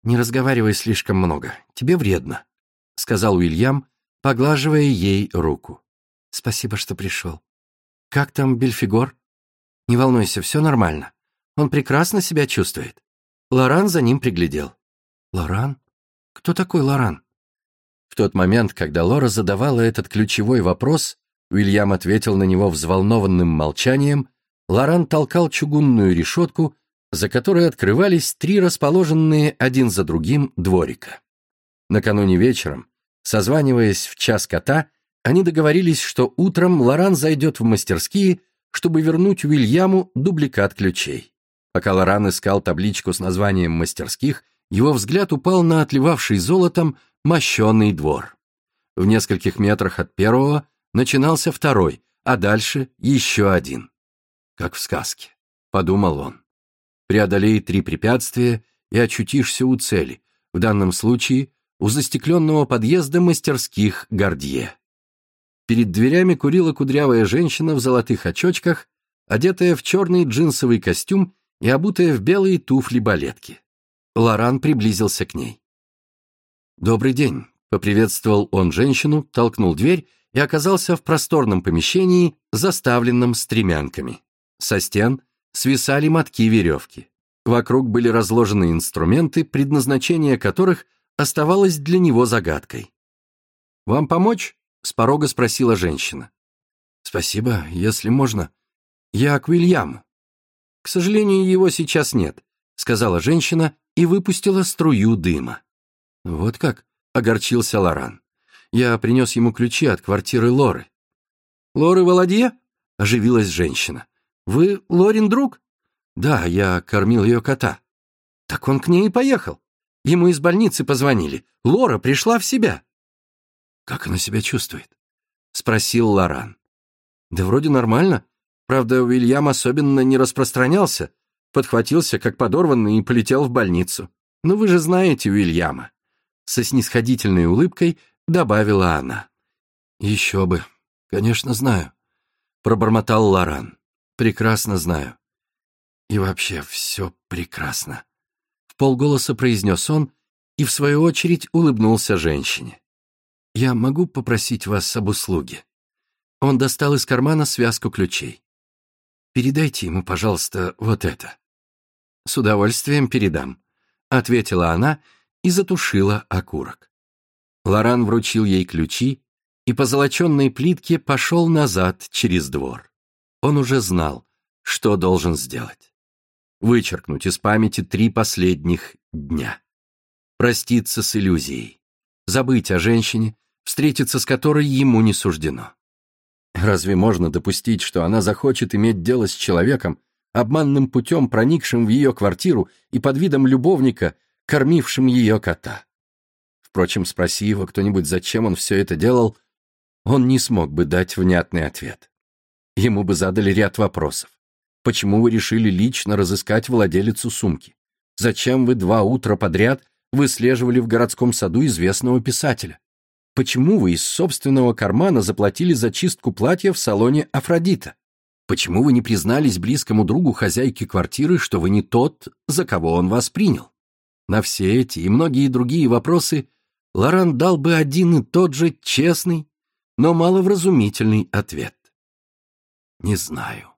«Не разговаривай слишком много, тебе вредно», — сказал Уильям, поглаживая ей руку. «Спасибо, что пришел. Как там Бельфигор? Не волнуйся, все нормально. Он прекрасно себя чувствует. Лоран за ним приглядел». «Лоран? Кто такой Лоран?» В тот момент, когда Лора задавала этот ключевой вопрос, Уильям ответил на него взволнованным молчанием. Лоран толкал чугунную решетку, за которой открывались 3 расположенные один за другим дворика. Накануне вечером, созваниваясь в час кота, они договорились, что утром Лоран зайдет в мастерские, чтобы вернуть Уильяму дубликат ключей. Пока Лоран искал табличку с названием мастерских, его взгляд упал на отливавший золотом мощеный двор. В нескольких метрах от первого начинался второй, а дальше еще один. «Как в сказке», — подумал он. «Преодолей 3 препятствия и очутишься у цели, в данном случае у застекленного подъезда мастерских Гордье». Перед дверями курила кудрявая женщина в золотых очочках, одетая в черный джинсовый костюм и обутая в белые туфли-балетки. Лоран приблизился к ней. «Добрый день», — поприветствовал он женщину, толкнул дверь и оказался в просторном помещении, заставленном стремянками. Со стен свисали мотки веревки. Вокруг были разложены инструменты, предназначение которых оставалось для него загадкой. «Вам помочь?» — с порога спросила женщина. «Спасибо, если можно. Я к Уильяму». «К сожалению, его сейчас нет», — сказала женщина и выпустила струю дыма. «Вот как?» — огорчился Лоран. «Я принес ему ключи от квартиры Лоры». «Лоры Володье?» — оживилась женщина. «Вы Лорин друг?» «Да, я кормил ее кота». «Так он к ней и поехал. Ему из больницы позвонили. Лора пришла в себя». «Как она себя чувствует?» — спросил Лоран. «Да вроде нормально. Правда, Уильям особенно не распространялся. Подхватился, как подорванный, и полетел в больницу. Но вы же знаете Уильяма». Со снисходительной улыбкой добавила она. «Еще бы. Конечно, знаю», — пробормотал Лоран. «Прекрасно знаю. И вообще все прекрасно», — вполголоса произнес он и, в свою очередь, улыбнулся женщине. «Я могу попросить вас об услуге?» Он достал из кармана связку ключей. «Передайте ему, пожалуйста, вот это». «С удовольствием передам», — ответила она и затушила окурок. Лоран вручил ей ключи и по золоченной плитке пошел назад через двор. Он уже знал, что должен сделать. Вычеркнуть из памяти 3 последних дня. Проститься с иллюзией. Забыть о женщине, встретиться с которой ему не суждено. Разве можно допустить, что она захочет иметь дело с человеком, обманным путем проникшим в ее квартиру и под видом любовника, кормившим ее кота? Впрочем, спроси его кто-нибудь, зачем он все это делал, он не смог бы дать внятный ответ. Ему бы задали ряд вопросов. Почему вы решили лично разыскать владелицу сумки? Зачем вы 2 утра подряд выслеживали в городском саду известного писателя? Почему вы из собственного кармана заплатили за чистку платья в салоне Афродита? Почему вы не признались близкому другу хозяйки квартиры, что вы не тот, за кого он вас принял? На все эти и многие другие вопросы Лоран дал бы один и тот же честный, но маловразумительный ответ. «Не знаю».